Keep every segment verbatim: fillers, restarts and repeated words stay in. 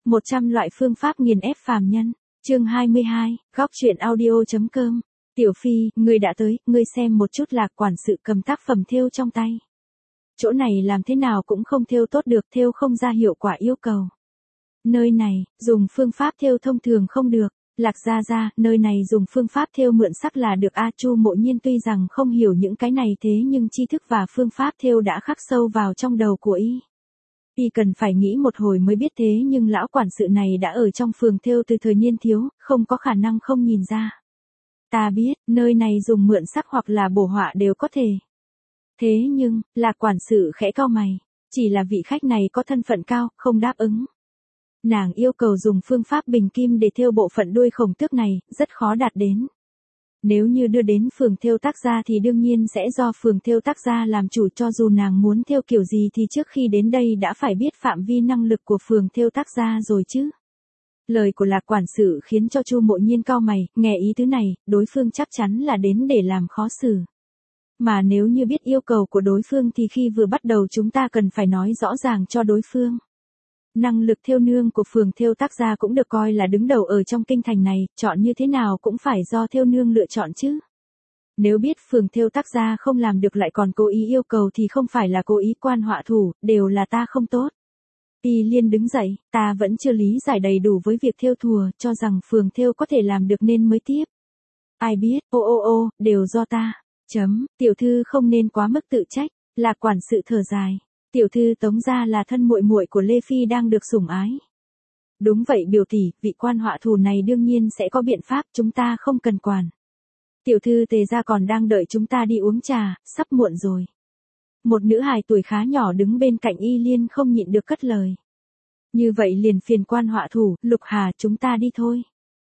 một trăm loại phương pháp nghiền ép phàm nhân. Chương hai mươi hai, góc truyện audio.com. Tiểu Phi, ngươi đã tới, ngươi xem một chút Lạc quản sự cầm tác phẩm thêu trong tay. Chỗ này làm thế nào cũng không thêu tốt được, thêu không ra hiệu quả yêu cầu. Nơi này, dùng phương pháp thêu thông thường không được. Lạc gia gia, nơi này dùng phương pháp thêu mượn sắc là được a. Chu Mộ Nhiên tuy rằng không hiểu những cái này thế nhưng tri thức và phương pháp thêu đã khắc sâu vào trong đầu của y. Y cần phải nghĩ một hồi mới biết thế nhưng lão quản sự này đã ở trong phường thêu từ thời niên thiếu, không có khả năng không nhìn ra. Ta biết, nơi này dùng mượn sắc hoặc là bổ họa đều có thể. Thế nhưng, Lạc quản sự khẽ cau mày, chỉ là vị khách này có thân phận cao, không đáp ứng. Nàng yêu cầu dùng phương pháp bình kim để thêu bộ phận đuôi khổng tước này, rất khó đạt đến. Nếu như đưa đến phường thêu tác gia thì đương nhiên sẽ do phường thêu tác gia làm chủ, cho dù nàng muốn thêu kiểu gì thì trước khi đến đây đã phải biết phạm vi năng lực của phường thêu tác gia rồi chứ. Lời của Lạc quản sự khiến cho Chu Mộ Nhiên cau mày, nghe ý tứ này, đối phương chắc chắn là đến để làm khó xử. Mà nếu như biết yêu cầu của đối phương thì khi vừa bắt đầu chúng ta cần phải nói rõ ràng cho đối phương. Năng lực thêu nương của phường thêu tác gia cũng được coi là đứng đầu ở trong kinh thành này, chọn như thế nào cũng phải do thêu nương lựa chọn chứ. Nếu biết phường thêu tác gia không làm được lại còn cố ý yêu cầu thì không phải là cố ý quan họa thủ, đều là ta không tốt. Y Liên đứng dậy, ta vẫn chưa lý giải đầy đủ với việc thêu thùa, cho rằng phường thêu có thể làm được nên mới tiếp. Ai biết, ô ô ô, đều do ta. Chấm, tiểu thư không nên quá mức tự trách. Lạc quản sự thở dài. Tiểu thư Tống gia là thân muội muội của Lê Phi đang được sủng ái. Đúng vậy biểu tỷ, vị quan họa thù này đương nhiên sẽ có biện pháp, chúng ta không cần quản. Tiểu thư Tề gia còn đang đợi chúng ta đi uống trà, sắp muộn rồi. Một nữ hài tuổi khá nhỏ đứng bên cạnh Y Liên không nhịn được cất lời. Như vậy liền phiền quan họa thủ, Lục Hà, chúng ta đi thôi.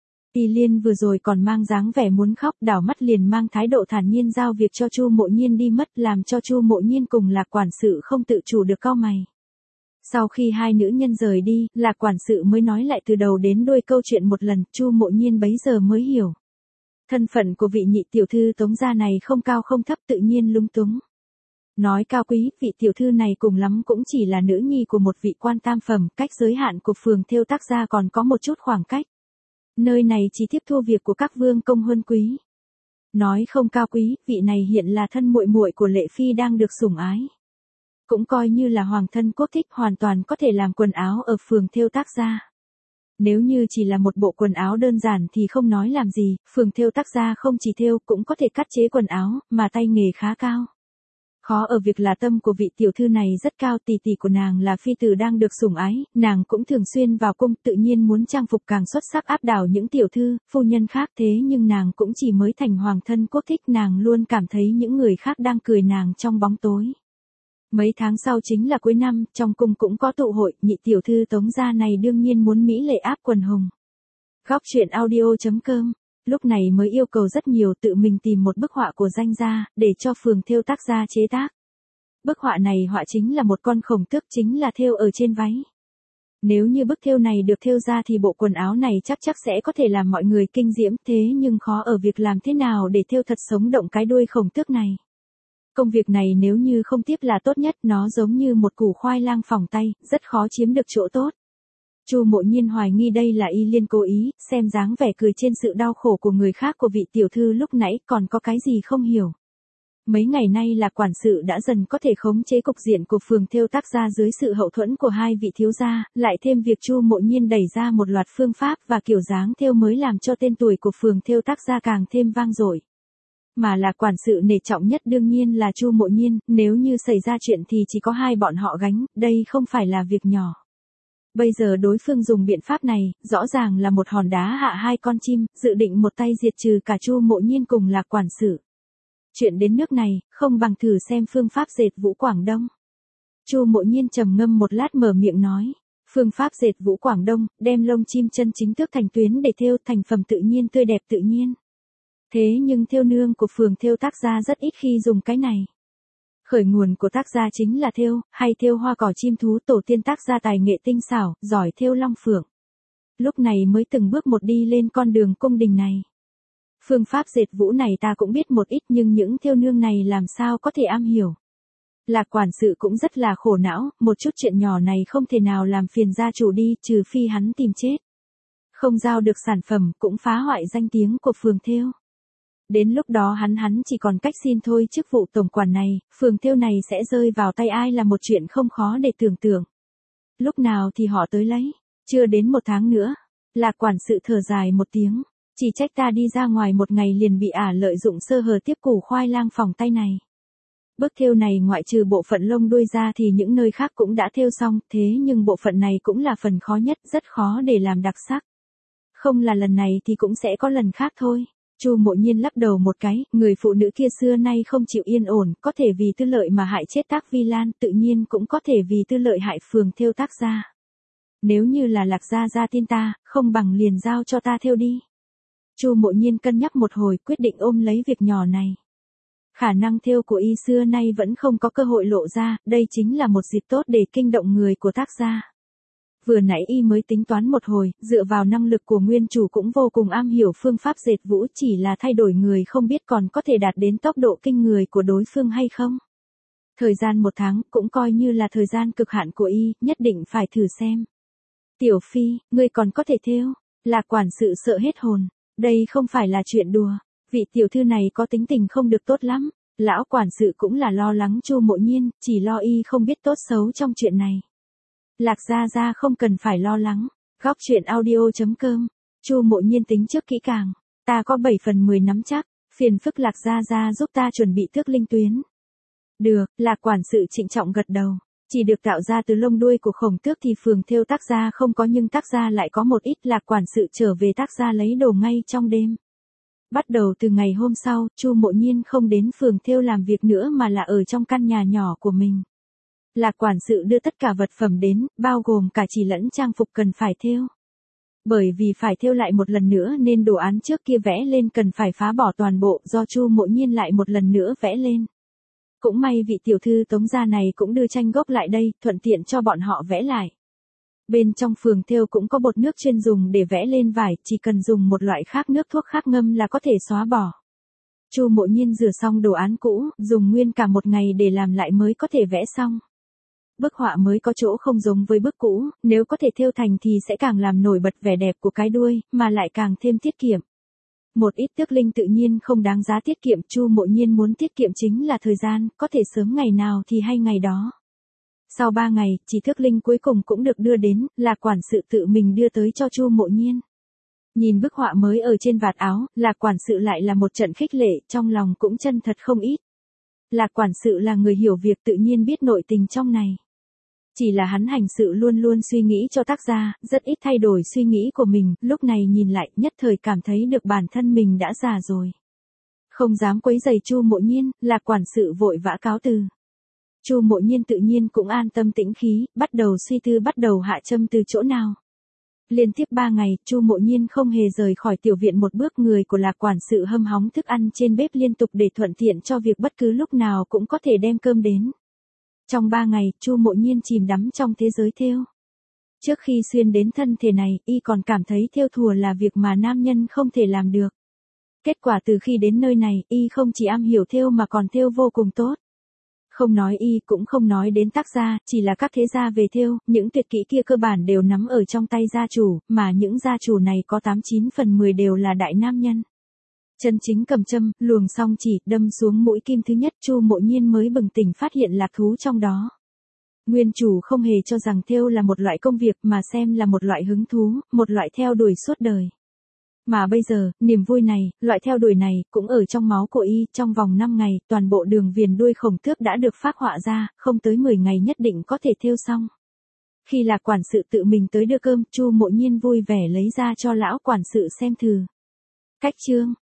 Y Liên vừa rồi còn mang dáng vẻ muốn khóc, đảo mắt liền mang thái độ thản nhiên giao việc cho Chu Mộ Nhiên đi mất, làm cho Chu Mộ Nhiên cùng Lạc quản sự không tự chủ được cau mày. Sau khi hai nữ nhân rời đi, Lạc quản sự mới nói lại từ đầu đến đuôi câu chuyện một lần, Chu Mộ Nhiên bấy giờ mới hiểu. Thân phận của vị nhị tiểu thư Tống gia này không cao không thấp, tự nhiên lung túng. Nói cao quý, vị tiểu thư này cùng lắm cũng chỉ là nữ nhi của một vị quan tam phẩm, cách giới hạn của phường thêu tác gia còn có một chút khoảng cách. Nơi này chỉ tiếp thu việc của các vương công huân quý. Nói không cao quý, vị này hiện là thân muội muội của Lệ Phi đang được sủng ái. Cũng coi như là hoàng thân quốc thích, hoàn toàn có thể làm quần áo ở phường thêu tác gia. Nếu như chỉ là một bộ quần áo đơn giản thì không nói làm gì, phường thêu tác gia không chỉ thêu cũng có thể cắt chế quần áo, mà tay nghề khá cao. Khó ở việc là tâm của vị tiểu thư này rất cao, tỷ tỷ của nàng là phi tử đang được sủng ái, nàng cũng thường xuyên vào cung, tự nhiên muốn trang phục càng xuất sắc áp đảo những tiểu thư, phu nhân khác, thế nhưng nàng cũng chỉ mới thành hoàng thân quốc thích, nàng luôn cảm thấy những người khác đang cười nàng trong bóng tối. Mấy tháng sau chính là cuối năm, trong cung cũng có tụ hội, nhị tiểu thư Tống gia này đương nhiên muốn mỹ lệ áp quần hùng. Góc truyện audio.com. Lúc này mới yêu cầu rất nhiều, tự mình tìm một bức họa của danh gia, để cho phường thêu tác gia chế tác. Bức họa này họa chính là một con khổng tước, chính là thêu ở trên váy. Nếu như bức thêu này được thêu ra thì bộ quần áo này chắc chắc sẽ có thể làm mọi người kinh diễm, thế nhưng khó ở việc làm thế nào để thêu thật sống động cái đuôi khổng tước này. Công việc này nếu như không tiếp là tốt nhất, nó giống như một củ khoai lang phỏng tay, rất khó chiếm được chỗ tốt. Chu Mộ Nhiên hoài nghi đây là Y Liên cố ý, xem dáng vẻ cười trên sự đau khổ của người khác của vị tiểu thư lúc nãy, còn có cái gì không hiểu. Mấy ngày nay là quản sự đã dần có thể khống chế cục diện của phường thêu tác gia dưới sự hậu thuẫn của hai vị thiếu gia, lại thêm việc Chu Mộ Nhiên đẩy ra một loạt phương pháp và kiểu dáng thêu mới làm cho tên tuổi của phường thêu tác gia càng thêm vang dội. Mà là quản sự nể trọng nhất đương nhiên là Chu Mộ Nhiên, nếu như xảy ra chuyện thì chỉ có hai bọn họ gánh, đây không phải là việc nhỏ. Bây giờ đối phương dùng biện pháp này, rõ ràng là một hòn đá hạ hai con chim, dự định một tay diệt trừ cả Chu Mộ Nhiên cùng Lạc quản sự. Chuyện đến nước này, không bằng thử xem phương pháp dệt Vũ Quảng Đông. Chu Mộ Nhiên trầm ngâm một lát mở miệng nói, phương pháp dệt Vũ Quảng Đông, đem lông chim chân chính tước thành tuyến để thêu thành phẩm tự nhiên tươi đẹp tự nhiên. Thế nhưng thêu nương của phường thêu tác gia rất ít khi dùng cái này. Khởi nguồn của tác gia chính là thêu, hay thêu hoa cỏ chim thú, tổ tiên tác gia tài nghệ tinh xảo, giỏi thêu long phượng. Lúc này mới từng bước một đi lên con đường cung đình này. Phương pháp dệt vũ này ta cũng biết một ít nhưng những thêu nương này làm sao có thể am hiểu. Lạc quản sự cũng rất là khổ não, một chút chuyện nhỏ này không thể nào làm phiền gia chủ đi, trừ phi hắn tìm chết. Không giao được sản phẩm cũng phá hoại danh tiếng của phường thêu. Đến lúc đó hắn hắn chỉ còn cách xin thôi chức vụ tổng quản này, phường thêu này sẽ rơi vào tay ai là một chuyện không khó để tưởng tượng. Lúc nào thì họ tới lấy, chưa đến một tháng nữa. Lạc quản sự thở dài một tiếng, chỉ trách ta đi ra ngoài một ngày liền bị ả lợi dụng sơ hở tiếp củ khoai lang phòng tay này. Bức thêu này ngoại trừ bộ phận lông đuôi ra thì những nơi khác cũng đã thêu xong, thế nhưng bộ phận này cũng là phần khó nhất, rất khó để làm đặc sắc. Không là lần này thì cũng sẽ có lần khác thôi. Chu Mộ Nhiên lắc đầu một cái, người phụ nữ kia xưa nay không chịu yên ổn, có thể vì tư lợi mà hại chết Tác Vi Lan, tự nhiên cũng có thể vì tư lợi hại phường thêu Tác gia. Nếu như là Lạc gia gia tin ta, không bằng liền giao cho ta thêu đi. Chu Mộ Nhiên cân nhắc một hồi, quyết định ôm lấy việc nhỏ này. Khả năng thêu của y xưa nay vẫn không có cơ hội lộ ra, đây chính là một dịp tốt để kinh động người của Tác gia. Vừa nãy y mới tính toán một hồi, dựa vào năng lực của nguyên chủ cũng vô cùng am hiểu phương pháp dệt vũ, chỉ là thay đổi người không biết còn có thể đạt đến tốc độ kinh người của đối phương hay không. Thời gian một tháng cũng coi như là thời gian cực hạn của y, nhất định phải thử xem. Tiểu Phi, ngươi còn có thể thêu. Lạc quản sự sợ hết hồn, đây không phải là chuyện đùa, vị tiểu thư này có tính tình không được tốt lắm. Lão quản sự cũng là lo lắng Chu Mộ Nhiên, chỉ lo y không biết tốt xấu trong chuyện này. Lạc gia gia không cần phải lo lắng. Góc truyện audio chấm com. Chu Mộ Nhiên tính trước kỹ càng, ta có bảy phần mười nắm chắc, phiền phức Lạc gia gia giúp ta chuẩn bị thước linh tuyến. Được, Lạc quản sự trịnh trọng gật đầu. Chỉ được tạo ra từ lông đuôi của khổng tước thì phường thêu Tác gia không có, nhưng Tác gia lại có một ít. Lạc quản sự trở về Tác gia lấy đồ ngay trong đêm. Bắt đầu từ ngày hôm sau, Chu Mộ Nhiên không đến phường thêu làm việc nữa mà là ở trong căn nhà nhỏ của mình. Lạc quản sự đưa tất cả vật phẩm đến, bao gồm cả chỉ lẫn trang phục cần phải thêu. Bởi vì phải thêu lại một lần nữa nên đồ án trước kia vẽ lên cần phải phá bỏ toàn bộ, do Chu Mộ Nhiên lại một lần nữa vẽ lên. Cũng may vị tiểu thư Tống gia này cũng đưa tranh gốc lại đây, thuận tiện cho bọn họ vẽ lại. Bên trong phường thêu cũng có bột nước chuyên dùng để vẽ lên vải, chỉ cần dùng một loại khác nước thuốc khác ngâm là có thể xóa bỏ. Chu Mộ Nhiên rửa xong đồ án cũ, dùng nguyên cả một ngày để làm lại mới có thể vẽ xong. Bức họa mới có chỗ không giống với bức cũ, nếu có thể thêu thành thì sẽ càng làm nổi bật vẻ đẹp của cái đuôi, mà lại càng thêm tiết kiệm. Một ít tước linh tự nhiên không đáng giá tiết kiệm, Chu Mộ Nhiên muốn tiết kiệm chính là thời gian, có thể sớm ngày nào thì hay ngày đó. Sau ba ngày, chỉ thước linh cuối cùng cũng được đưa đến, là quản sự tự mình đưa tới cho Chu Mộ Nhiên. Nhìn bức họa mới ở trên vạt áo, Lạc quản sự lại là một trận khích lệ, trong lòng cũng chân thật không ít. Lạc quản sự là người hiểu việc, tự nhiên biết nội tình trong này. Chỉ là hắn hành sự luôn luôn suy nghĩ cho Tác gia, rất ít thay đổi suy nghĩ của mình, lúc này nhìn lại nhất thời cảm thấy được bản thân mình đã già rồi. Không dám quấy rầy Chu Mộ Nhiên, Lạc quản sự vội vã cáo từ. Chu Mộ Nhiên tự nhiên cũng an tâm tĩnh khí, bắt đầu suy tư bắt đầu hạ châm từ chỗ nào. Liên tiếp ba ngày, Chu Mộ Nhiên không hề rời khỏi tiểu viện một bước, người của Lạc quản sự hâm hóng thức ăn trên bếp liên tục để thuận tiện cho việc bất cứ lúc nào cũng có thể đem cơm đến. Trong ba ngày, Chu Mộ Nhiên chìm đắm trong thế giới thêu. Trước khi xuyên đến thân thể này, y còn cảm thấy thêu thùa là việc mà nam nhân không thể làm được. Kết quả từ khi đến nơi này, y không chỉ am hiểu thêu mà còn thêu vô cùng tốt. Không nói y, cũng không nói đến Tác gia, chỉ là các thế gia về thêu, những tuyệt kỹ kia cơ bản đều nắm ở trong tay gia chủ, mà những gia chủ này có tám chín phần mười đều là đại nam nhân. Chân chính cầm châm, luồng song chỉ, đâm xuống mũi kim thứ nhất, Chu Mộ Nhiên mới bừng tỉnh phát hiện lạc thú trong đó. Nguyên chủ không hề cho rằng thêu là một loại công việc mà xem là một loại hứng thú, một loại theo đuổi suốt đời. Mà bây giờ, niềm vui này, loại theo đuổi này, cũng ở trong máu của y, trong vòng năm ngày, toàn bộ đường viền đuôi khổng tước đã được phác họa ra, không tới mười ngày nhất định có thể thêu xong. Khi Lạc quản sự tự mình tới đưa cơm, Chu Mộ Nhiên vui vẻ lấy ra cho lão quản sự xem thử. Cách chương